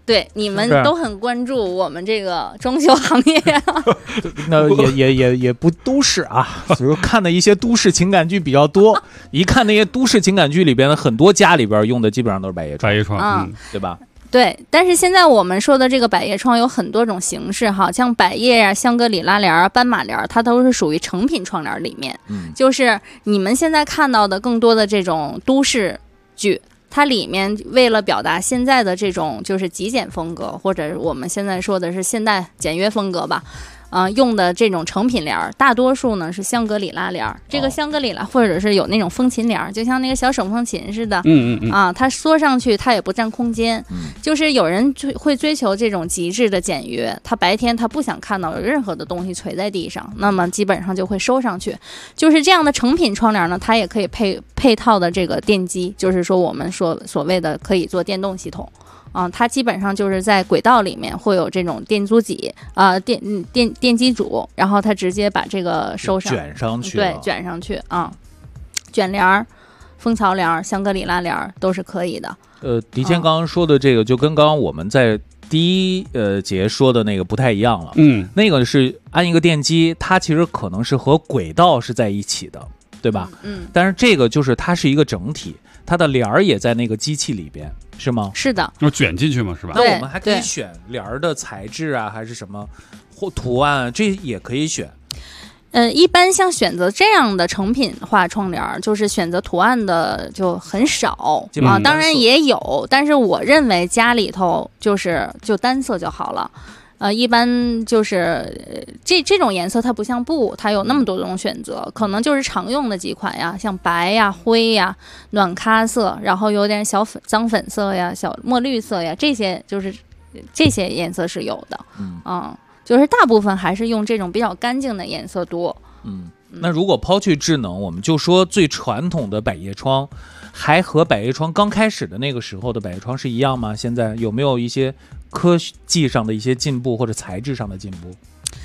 对，你们都很关注我们这个装修行业那也不都市啊，所以说看的一些都市情感剧比较多，一看那些都市情感剧里边的很多家里边用的基本上都是百叶窗，对吧？ 对，但是现在我们说的这个百叶窗有很多种形式哈，像百叶啊、香格里拉帘啊、斑马帘，它都是属于成品窗帘里面。就是你们现在看到的更多的这种都市剧，它里面为了表达现在的这种就是极简风格，或者我们现在说的是现代简约风格吧。用的这种成品帘儿，大多数呢是香格里拉帘儿。这个香格里拉或者是有那种风琴帘儿，就像那个小手风琴似的。它缩上去它也不占空间。就是有人会追求这种极致的简约，他白天他不想看到有任何的东西垂在地上，那么基本上就会收上去。就是这样的成品窗帘呢，它也可以配套的这个电机，就是说我们所谓的可以做电动系统。它基本上就是在轨道里面会有这种电阻脊电机组，然后它直接把这个收上卷上去， 对，卷上去啊，卷帘儿、蜂巢帘儿、香格里拉帘儿都是可以的。 狄谦刚刚说的这个，就跟刚刚我们在第一节说的那个不太一样了。那个是按一个电机，它其实可能是和轨道是在一起的，对吧？但是这个就是它是一个整体，它的帘儿也在那个机器里边。是吗？ 是的， 要卷进去嘛，是吧？ 那我们还可以选帘儿的材质啊，还是什么或图案，这也可以选。 一般像选择这样的成品化窗帘，就是选择图案的就很少啊，当然也有，但是我认为家里头就单色就好了。一般就是这种颜色它不像布，它有那么多种选择，可能就是常用的几款呀，像白呀、灰呀、暖咖色，然后有点小脏粉色呀、小墨绿色呀，这些颜色是有的。就是大部分还是用这种比较干净的颜色多。 那如果抛去智能，我们就说最传统的百叶窗，还和百叶窗刚开始的那个时候的百叶窗是一样吗？现在有没有一些科技上的一些进步或者材质上的进步？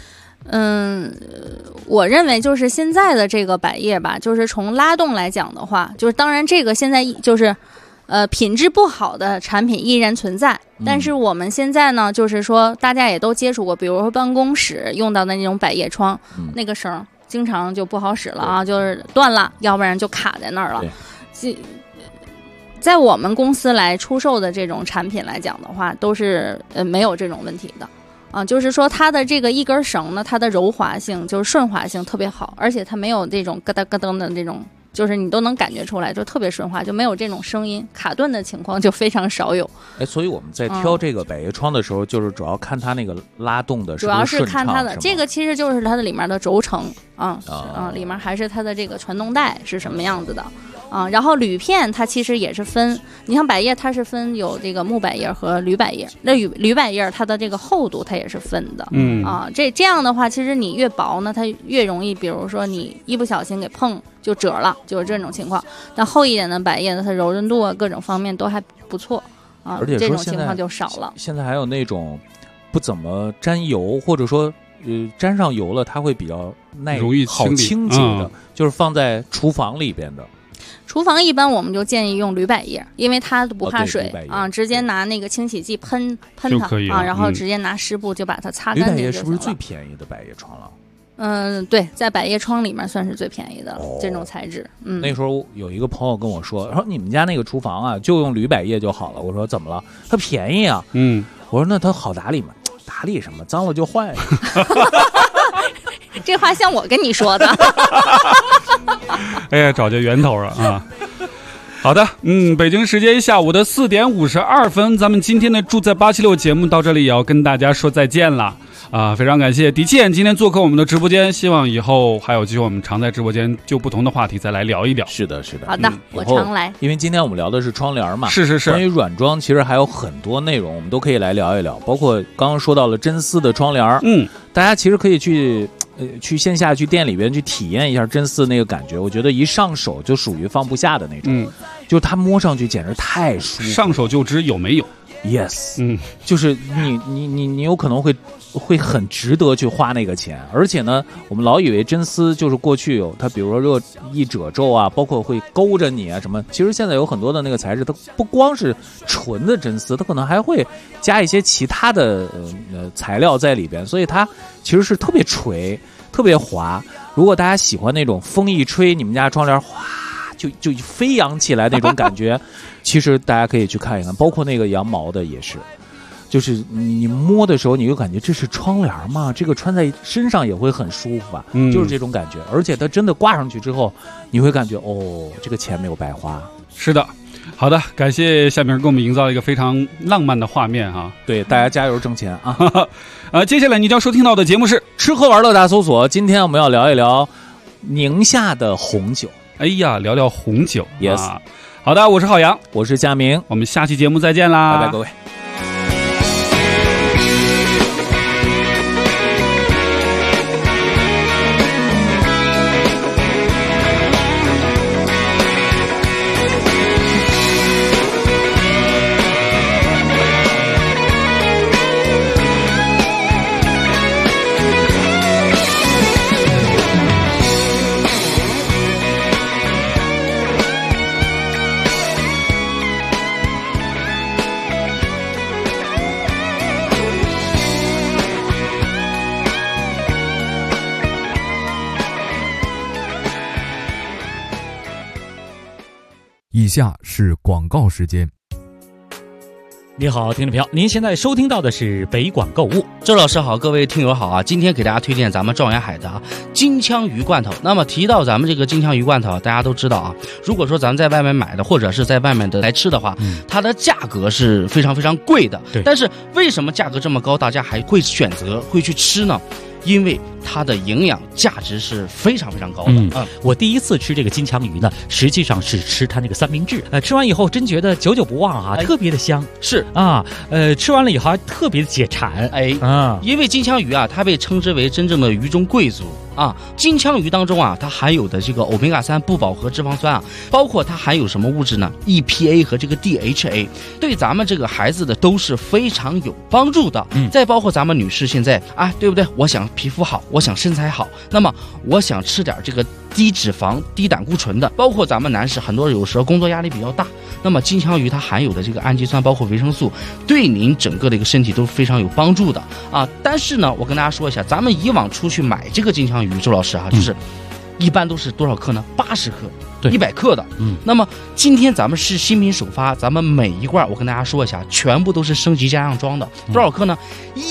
我认为就是现在的这个百叶吧，就是从拉动来讲的话，就是当然这个现在就是品质不好的产品依然存在，但是我们现在呢，就是说大家也都接触过，比如说办公室用到的那种百叶窗，那个绳经常就不好使了啊，就是断了，要不然就卡在那儿了。在我们公司来出售的这种产品来讲的话，都是没有这种问题的就是说它的这个一根绳呢，它的柔滑性就是顺滑性特别好，而且它没有这种咯噔咯噔的那种，就是你都能感觉出来，就特别顺滑，就没有这种声音卡顿的情况就非常少有。 所以我们在挑这个百叶窗的时候，就是主要看它那个拉动的是不是顺畅， 主要是看它的这个其实就是它的里面的轴承里面还是它的这个传动带是什么样子的。然后铝片它其实也是分，你像百叶它是分有这个木百叶和铝百叶，那铝百叶它的这个厚度它也是分的。这样的话，其实你越薄呢，它越容易，比如说你一不小心给碰就折了，就是这种情况。但厚一点的百叶呢，它柔韧度各种方面都还不错而且这种情况就少了。 现在还有那种不怎么沾油，或者说沾上油了它会比较容易好清洁的，就是放在厨房里边的。 厨房一般我们就建议用铝百叶，因为它不怕水直接拿那个清洗剂喷它然后直接拿湿布就把它擦干净就行了。 铝百叶是不是最便宜的百叶窗了？ 对，在百叶窗里面算是最便宜的了，这种材质。 那时候有一个朋友跟我说你们家那个厨房啊，就用铝百叶就好了。我说怎么了？它便宜啊。我说那它好打理吗？打理什么？脏了就换呀。 这话像我跟你说的。 哎呀，找这源头了啊！好的，北京时间下午的4点52分，咱们今天的住在876节目到这里也要跟大家说再见了非常感谢狄倩今天做客我们的直播间，希望以后还有机会我们常在直播间就不同的话题再来聊一聊。 是的好的，我常来。 因为今天我们聊的是窗帘嘛， 是关于软装其实还有很多内容我们都可以来聊一聊，包括刚刚说到了真丝的窗帘，大家其实可以去线下去店里边去体验一下真丝那个感觉，我觉得一上手就属于放不下的那种。 就是它摸上去简直太舒服， 上手就知有没有。 Yes， 就是你有可能会很值得去花那个钱，而且呢，我们老以为真丝就是过去有它，比如说热一褶皱啊，包括会勾着你啊什么。其实现在有很多的那个材质，它不光是纯的真丝，它可能还会加一些其他的材料在里边，所以它其实是特别垂、特别滑。如果大家喜欢那种风一吹，你们家窗帘哗就飞扬起来那种感觉，其实大家可以去看一看，包括那个羊毛的也是。就是你摸的时候，你就感觉这是窗帘嘛，这个穿在身上也会很舒服啊，就是这种感觉。而且它真的挂上去之后，你会感觉这个钱没有白花。 是的，好的，感谢夏明给我们营造一个非常浪漫的画面啊！ 对，大家加油挣钱啊！ 接下来你将收听到的节目是吃喝玩乐大搜索。今天我们要聊一聊宁夏的红酒。 哎呀，聊聊红酒 ，yes， 好的，我是浩洋， 我是佳明， 我们下期节目再见啦， 拜拜各位。 以下是广告时间。 你好，听众朋友，您现在收听到的是北广购物。 周老师好，各位听友好啊！今天给大家推荐咱们状元海的金枪鱼罐头。那么提到咱们这个金枪鱼罐头，大家都知道啊，如果说咱们在外面买的，或者是在外面的来吃的话，它的价格是非常非常贵的。 对。 但是为什么价格这么高，大家还会选择会去吃呢？因为它的营养价值是非常非常高的。 我第一次吃这个金枪鱼呢，实际上是吃它那个三明治。吃完以后真觉得久久不忘啊，特别的香。 是啊，吃完了以后还特别的解馋。 因为金枪鱼啊，它被称之为真正的鱼中贵族啊。金枪鱼当中啊，它含有的这个欧米伽3不饱和脂肪酸啊，包括它含有什么物质呢 ？EPA 和这个 DHA， 对咱们这个孩子的都是非常有帮助的。再包括咱们女士现在啊，对不对？我想皮肤好，我想身材好，那么我想吃点这个低脂肪、低胆固醇的。包括咱们男士，很多有时候工作压力比较大，那么金枪鱼它含有的这个氨基酸，包括维生素，对您整个的一个身体都非常有帮助的啊。但是呢，我跟大家说一下，咱们以往出去买这个金枪鱼，周老师啊，就是一般都是多少克呢？80克。100克的，那么今天咱们是新品首发，咱们每一罐我跟大家说一下，全部都是升级加上装的，多少克呢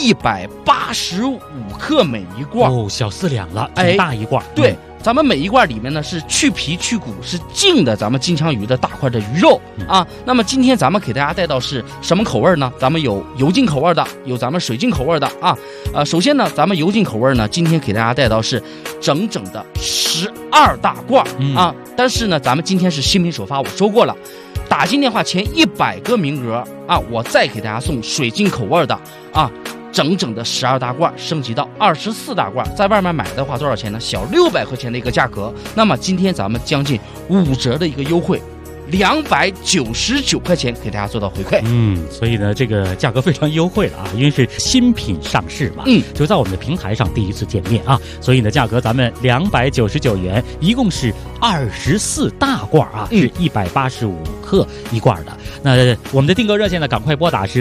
？185克每一罐， 小4两了，挺大一罐。 对，咱们每一罐里面呢是去皮去骨，是净的咱们金枪鱼的大块的鱼肉啊。那么今天咱们给大家带到是什么口味呢？咱们有油浸口味的，有咱们水浸口味的啊。首先呢，咱们油浸口味呢，今天给大家带到是整整的12大罐啊。但是呢，咱们今天是新品首发，我说过了，打进电话前100个名额啊，我再给大家送水浸口味的啊。整整的12大罐升级到24大罐，在外面买的话多少钱呢？小600块钱的一个价格。那么今天咱们将近5折的一个优惠，299块钱给大家做到回馈。 所以呢，这个价格非常优惠了啊，因为是新品上市嘛，就在我们的平台上第一次见面啊，所以呢，价格咱们299元，一共是24大罐啊，是185克一罐的。那我们的订购热线呢，赶快拨打是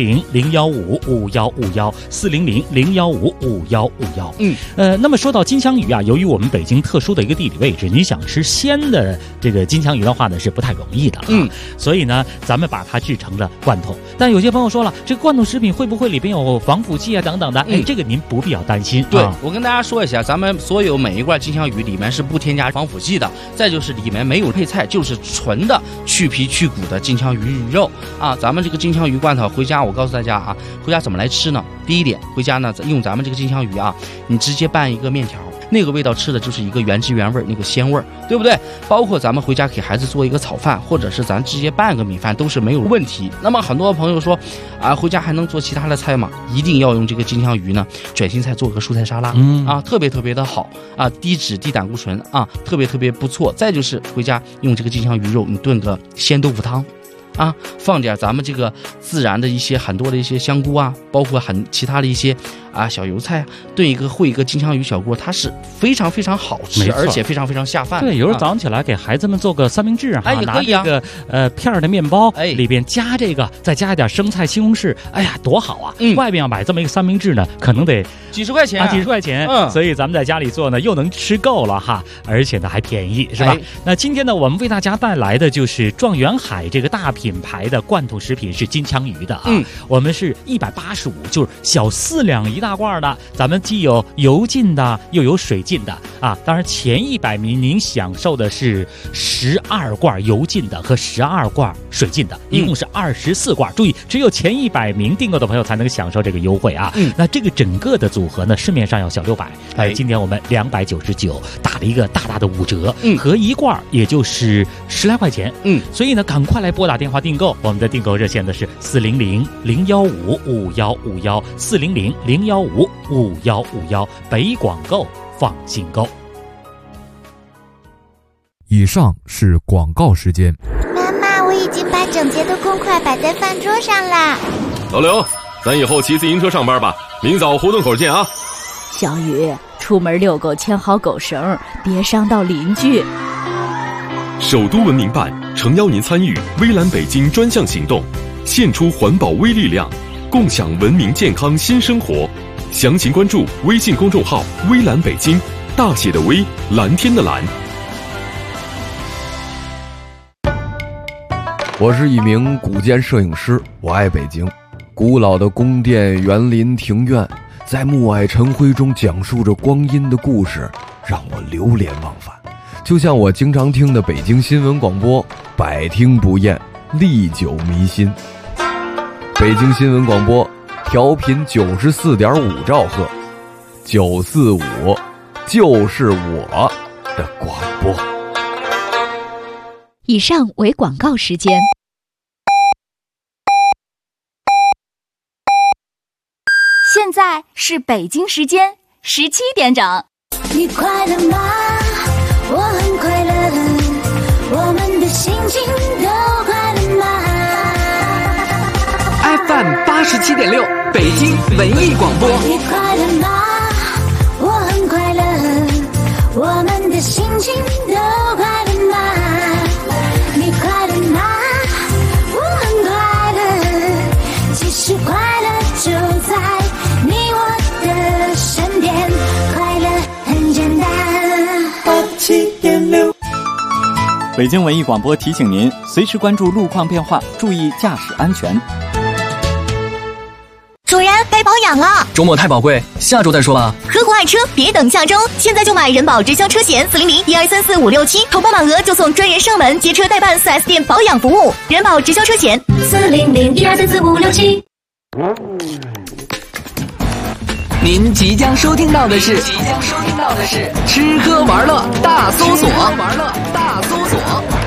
400-015-5151，400-015-5151。那么说到金枪鱼啊，由于我们北京特殊的一个地理位置，你想吃鲜的这个金枪鱼的话呢，是不太容易的所以呢，咱们把它制成了罐头。但有些朋友说了，这个罐头食品会不会里边有防腐剂啊等等的？这个您不必要担心。 对，我跟大家说一下，咱们所有每一罐金枪鱼里面是不添加防腐剂的，再就是里面没有配菜，就是纯的去皮去骨的金枪鱼肉啊。咱们这个金枪鱼罐头回家，我告诉大家啊，回家怎么来吃呢？第一点，回家呢用咱们这个金枪鱼啊，你直接拌一个面条， 那个味道吃的就是一个原汁原味那个鲜味儿，对不对？包括咱们回家给孩子做一个炒饭，或者是咱直接拌个米饭都是没有问题。那么很多朋友说啊，回家还能做其他的菜吗？一定要用这个金枪鱼呢，卷心菜做个蔬菜沙拉，特别特别的好啊，低脂低胆固醇啊，特别特别不错。再就是回家用这个金枪鱼肉，你炖个鲜豆腐汤。啊，放点咱们这个自然的一些很多的一些香菇啊，包括其他的一些小油菜，炖一个烩一个金枪鱼小锅，它是非常非常好吃，而且非常非常下饭。 对，有时候早上起来给孩子们做个三明治啊， 也可以啊， 拿这个片儿的面包，里边加这个，再加一点生菜、西红柿，哎呀，多好啊！外边要买这么一个三明治呢，可能得几十块钱啊，几十块钱。所以咱们在家里做呢，又能吃够了哈，而且呢还便宜，是吧？那今天呢，我们为大家带来的就是状元海这个大品牌的罐头食品是金枪鱼的啊，我们是185，就是小4两一大罐的，咱们既有油浸的又有水浸的啊。当然前100名您享受的是12罐油浸的和12罐水浸的，一共是24罐。注意，只有前100名订购的朋友才能享受这个优惠啊。那这个整个的组合呢，市面上要小600，今天我们299打了一个大大的5折，合一罐也就是10来块钱。所以呢，赶快来拨打电话订购。我们的订购热线的是400-015-5151，400-015-5151，北广购放心购。 以上是广告时间。 妈妈，我已经把整洁的公筷摆在饭桌上啦。 老刘，咱以后骑自行车上班吧，明早胡同口见啊。 小雨，出门遛狗牵好狗绳，别伤到邻居。 首都文明办诚邀您参与微蓝北京专项行动，献出环保微力量，共享文明健康新生活。详情关注微信公众号微蓝北京，大写的微，蓝天的蓝。 我是一名古建摄影师，我爱北京。古老的宫殿、园林、庭院，在暮霭晨辉中讲述着光阴的故事，让我流连忘返。就像我经常听的北京新闻广播，百听不厌，历久弥新。北京新闻广播调频94.5兆赫，945就是我的广播。 以上为广告时间。 现在是北京时间17点整。 你快乐吗？我很快乐，我们的心情都快乐吗 ？FM 87.6，北京文艺广播。 你快乐吗？我很快乐，我们的心情都快乐吗？你快乐吗？我很快乐，其实快乐就在你我的身边，快乐很简单。87.6。 北京文艺广播提醒您，随时关注路况变化，注意驾驶安全。 主人，该保养了。 周末太宝贵，下周再说吧。 合伙爱车，别等下周，现在就买人保直销车险400-1234-567，投保满额就送专人上门接车代办 4S 店保养服务。人保直销车险400-1234-567。 您即将收听到的是吃喝玩乐大搜索。